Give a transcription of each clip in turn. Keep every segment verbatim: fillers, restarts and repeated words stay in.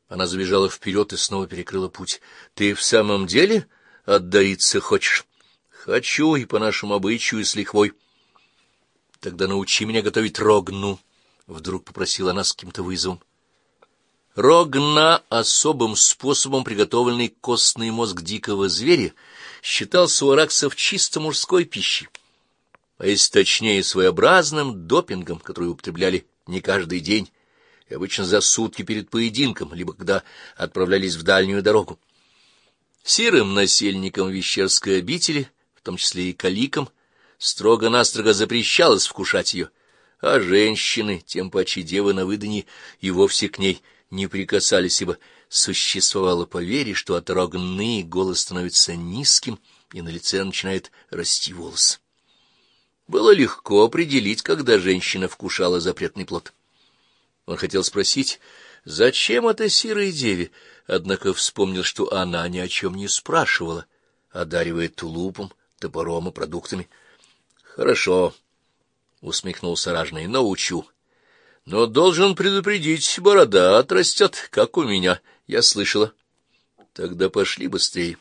Она забежала вперед и снова перекрыла путь. — Ты в самом деле отдаиться хочешь? — Хочу, и по нашему обычаю, с лихвой. — Тогда научи меня готовить рогну, — вдруг попросила она с каким-то вызовом. Рогна, особым способом приготовленный костный мозг дикого зверя, считался у араксов чисто мужской пищей, а если точнее, своеобразным допингом, который употребляли не каждый день, и обычно за сутки перед поединком, либо когда отправлялись в дальнюю дорогу. Сирым насельникам Вещерской обители, в том числе и каликам, строго-настрого запрещалось вкушать ее, а женщины, тем паче девы на выданье, и вовсе к ней не прикасались, ибо существовало поверье, что от рогны голос становится низким, и на лице начинает расти волос. Было легко определить, когда женщина вкушала запретный плод. Он хотел спросить, зачем это сирой деве, однако вспомнил, что она ни о чем не спрашивала, одаривая тулупом, топором и продуктами. — Хорошо, — усмехнулся ражный, — научу. Но должен предупредить, борода отрастет, как у меня, я слышала. Тогда пошли быстрее.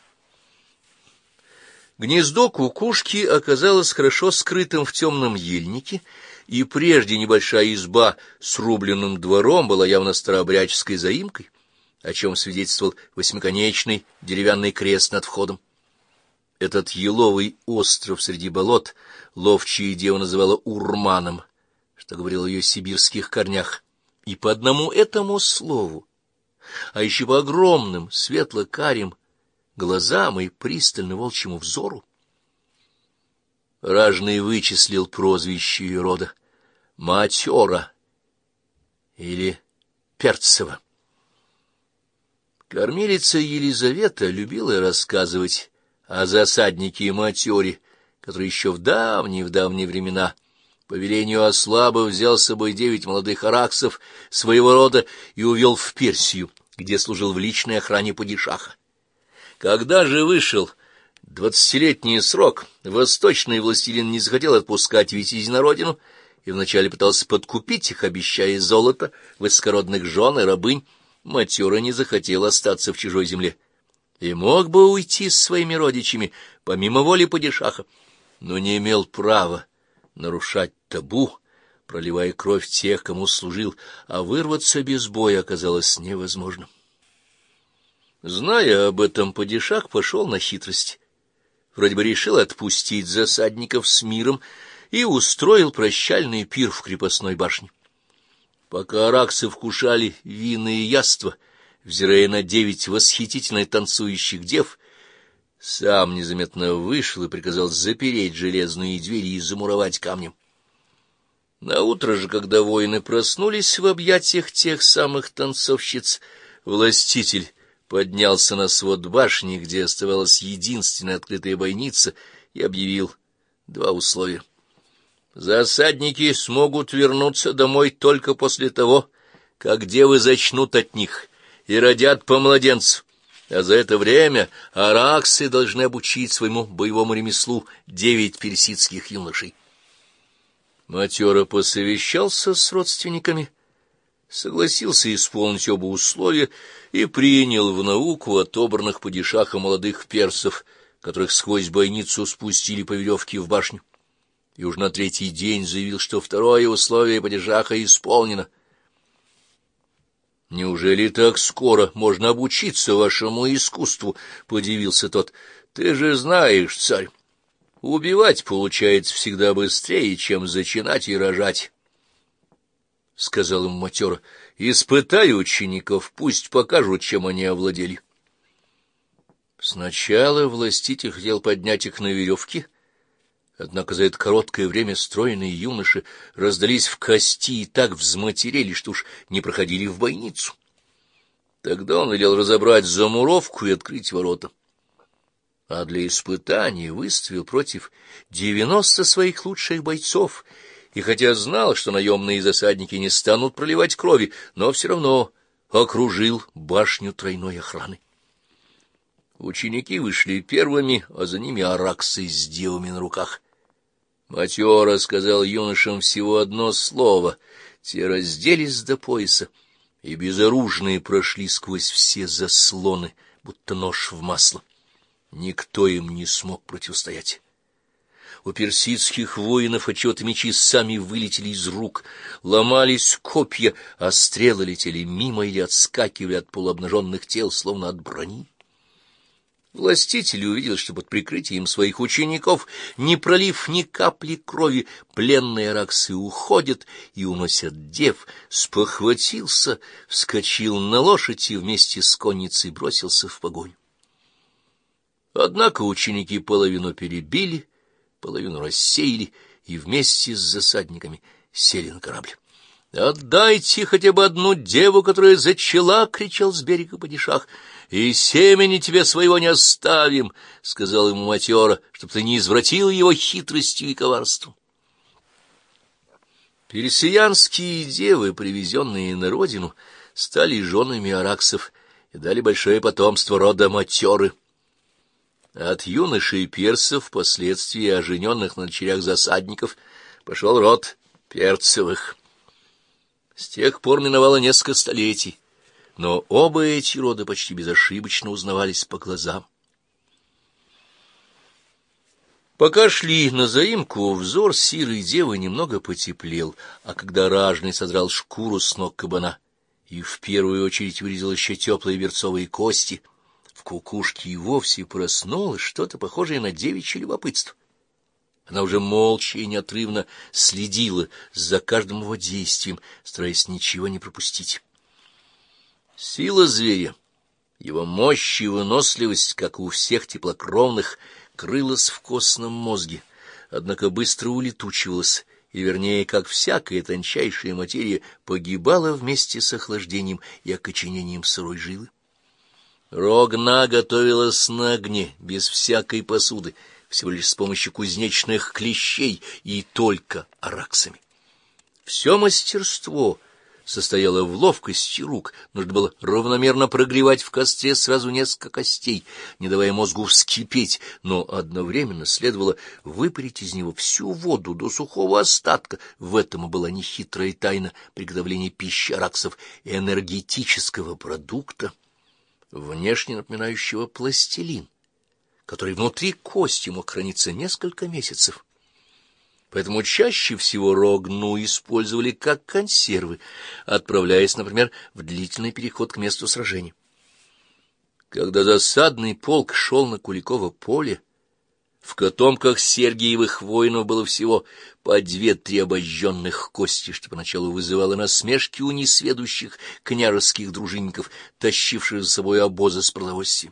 Гнездо кукушки оказалось хорошо скрытым в темном ельнике, и прежде небольшая изба с рубленным двором была явно старообрядческой заимкой, о чем свидетельствовал восьмиконечный деревянный крест над входом. Этот еловый остров среди болот ловчая дева называла Урманом, что говорило о ее сибирских корнях, и по одному этому слову, а еще по огромным светло-карим глазам и пристально волчьему взору. Ражный вычислил прозвище ее рода — Матера или Перцева. Кормилица Елизавета любила рассказывать о засаднике Матере, который еще в давние-в давние времена по велению Аслаба взял с собой девять молодых араксов своего рода и увел в Персию, где служил в личной охране падишаха. Когда же вышел двадцатилетний срок, восточный властелин не захотел отпускать витязей на родину и вначале пытался подкупить их, обещая золото, высокородных жен и рабынь. Матера не захотел остаться в чужой земле и мог бы уйти с своими родичами помимо воли падишаха, но не имел права нарушать табу, проливая кровь тех, кому служил, а вырваться без боя оказалось невозможным. Зная об этом, падишах пошел на хитрость. Вроде бы решил отпустить засадников с миром и устроил прощальный пир в крепостной башне. Пока араксы вкушали винные яства, взирая на девять восхитительно танцующих дев, сам незаметно вышел и приказал запереть железные двери и замуровать камнем. Наутро же, когда воины проснулись в объятиях тех самых танцовщиц, властитель поднялся на свод башни, где оставалась единственная открытая бойница, и объявил два условия. Засадники смогут вернуться домой только после того, как девы зачнут от них и родят по младенцу, а за это время араксы должны обучить своему боевому ремеслу девять персидских юношей. Матера посовещался с родственниками, согласился исполнить оба условия и принял в науку отобранных падишаха молодых персов, которых сквозь бойницу спустили по веревке в башню, и уж на третий день заявил, что второе условие падишаха исполнено. — Неужели так скоро можно обучиться вашему искусству? — подивился тот. — Ты же знаешь, царь, убивать получается всегда быстрее, чем зачинать и рожать. — сказал им Матера. — Испытай учеников, пусть покажут, чем они овладели. Сначала властитель хотел поднять их на веревке, однако за это короткое время стройные юноши раздались в кости и так взматерели, что уж не проходили в бойницу. Тогда он велел разобрать замуровку и открыть ворота. А для испытания выставил против девяноста своих лучших бойцов, и хотя знал, что наемные засадники не станут проливать крови, но все равно окружил башню тройной охраны. Ученики вышли первыми, а за ними араксы с девами на руках. Матера сказал юношам всего одно слово, те разделись до пояса и безоружные прошли сквозь все заслоны, будто нож в масло. Никто им не смог противостоять. У персидских воинов отчет мечи сами вылетели из рук, ломались копья, а стрелы летели мимо или отскакивали от полуобнаженных тел, словно от брони. Властитель увидел, что под прикрытием своих учеников, не пролив ни капли крови, пленные араксы уходят и уносят дев, спохватился, вскочил на лошадь и вместе с конницей бросился в погоню. Однако ученики половину перебили, половину рассеяли и вместе с засадниками сели на корабль. «Отдайте хотя бы одну деву, которая зачала!» — кричал с берега падишах. «И семени тебе своего не оставим!» — сказал ему Матера, — «чтоб ты не извратил его хитростью и коварством». Персиянские девы, привезенные на родину, стали женами араксов и дали большое потомство рода Матеры. От юношей персов, впоследствии ожененных на дочерях засадников, пошел род Перцевых. С тех пор миновало несколько столетий, но оба эти рода почти безошибочно узнавались по глазам. Пока шли на заимку, взор сирой девы немного потеплел, а когда ражный содрал шкуру с ног кабана и в первую очередь вырезал еще теплые берцовые кости, в кукушке и вовсе проснулось что-то похожее на девичье любопытство. Она уже молча и неотрывно следила за каждым его действием, стараясь ничего не пропустить. Сила зверя, его мощь и выносливость, как у всех теплокровных, крылась в костном мозге, однако быстро улетучивалась, и, вернее, как всякая тончайшая материя, погибала вместе с охлаждением и окоченением сырой жилы. Рогна готовилась на огне, без всякой посуды, всего лишь с помощью кузнечных клещей и только араксами. Все мастерство состояло в ловкости рук, нужно было равномерно прогревать в костре сразу несколько костей, не давая мозгу вскипеть, но одновременно следовало выпарить из него всю воду до сухого остатка. В этом и была нехитрая тайна приготовления пищи араксов, энергетического продукта, внешне напоминающего пластилин, который внутри кости мог храниться несколько месяцев. Поэтому чаще всего рогну использовали как консервы, отправляясь, например, в длительный переход к месту сражения. Когда засадный полк шел на Куликово поле, в котомках Сергиевых воинов было всего по две-три обожженных кости, что поначалу вызывало насмешки у несведущих княжеских дружинников, тащивших за собой обозы с продовольствием.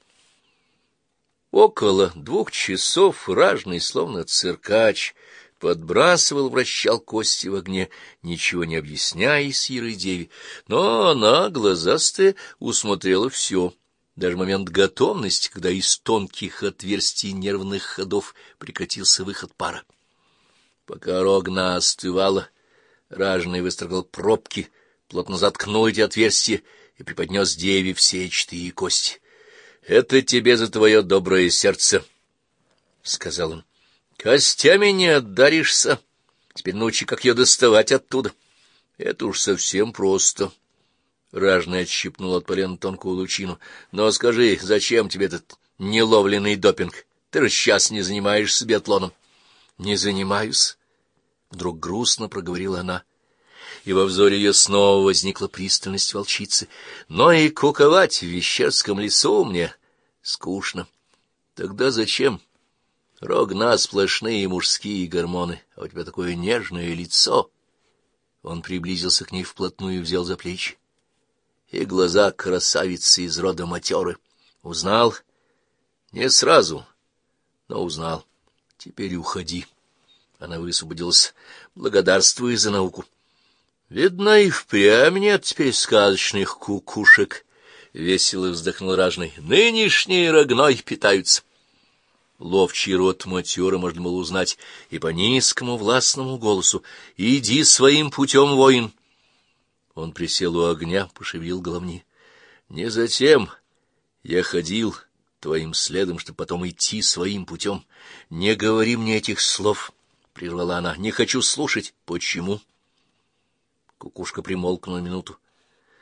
Около двух часов ражный, словно циркач, подбрасывал, вращал кости в огне, ничего не объясняя сирой деве, но она, глазастая, усмотрела все, даже момент готовности, когда из тонких отверстий нервных ходов прекратился выход пара. Пока рогна остывала, ражный выстрогал пробки, плотно заткнул эти отверстия и преподнес деве все четыре кости. — Это тебе за твое доброе сердце, — сказал он. — Костями не отдаришься. Теперь научи, как ее доставать оттуда. — Это уж совсем просто. Ражный отщипнул от полена тонкую лучину. — Но скажи, зачем тебе этот неловленный допинг? Ты же сейчас не занимаешься биатлоном. — Не занимаюсь, — вдруг грустно проговорила она. И во взоре ее снова возникла пристальность волчицы. Но и куковать в Вещерском лесу мне скучно. Тогда зачем? Рогна — сплошные мужские гормоны, а у тебя такое нежное лицо. Он приблизился к ней вплотную и взял за плечи. И глаза красавицы из рода Матеры. Узнал? Не сразу, но узнал. Теперь уходи. Она высвободилась. Благодарствуй за науку. Видно, и впрямь нет теперь сказочных кукушек, — весело вздохнул ражный. Нынешние рогной питаются. Ловчий род Матеры можно было узнать и по низкому властному голосу. Иди своим путем, воин. Он присел у огня, пошевелил головни. Не затем я ходил твоим следом, чтобы потом идти своим путем. Не говори мне этих слов, — прервала она. Не хочу слушать. Почему? Кукушка примолкла на минуту.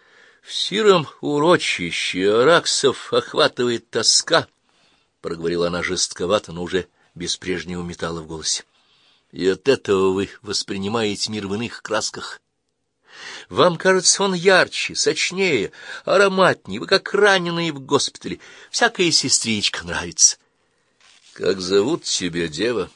В сиром урочище Араксов охватывает тоска, — проговорила она жестковато, но уже без прежнего металла в голосе. И от этого вы воспринимаете мир в иных красках. Вам кажется он ярче, сочнее, ароматнее, вы как раненые в госпитале. Всякая сестричка нравится. — Как зовут тебя, дева?